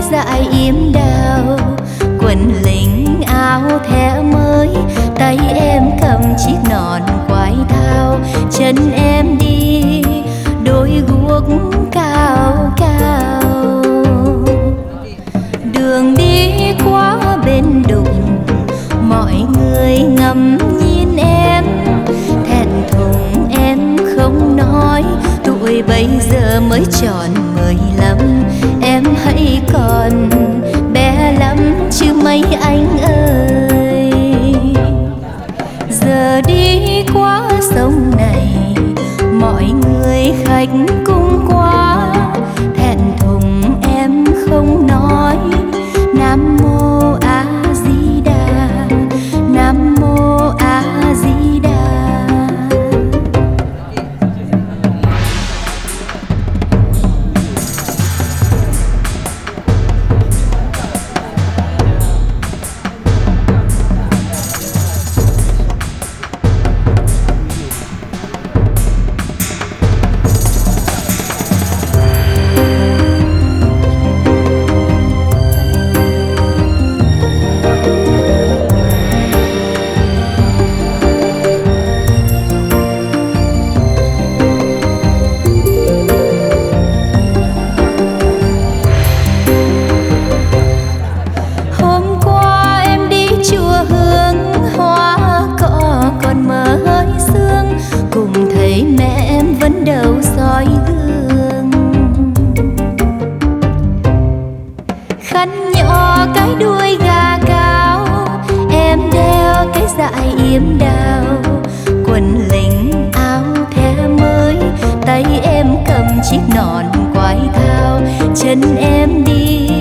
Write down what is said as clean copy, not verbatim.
dải yếm đào, quần lính áo thẻ mới, tay em cầm chiếc nón quai thao, chân em đi đôi guốc cao cao. Đường đi qua bên đụng, mọi người ngắm nhìn em, thẹn thùng em không nói, tuổi bây giờ mới tròn 15, em hãy còn bé lắm chứ mấy anh ơi. Giờ đi qua sông này, mọi người khách cũng qua, thẹn thùng em không nói. Nam mô A Di Đà, Nam mô A Di Đà. Khăn nhỏ cái đuôi gà cao, em đeo cái dải yếm đào, quần lính áo thẻ mới, tay em cầm chiếc nón quai thao, chân em đi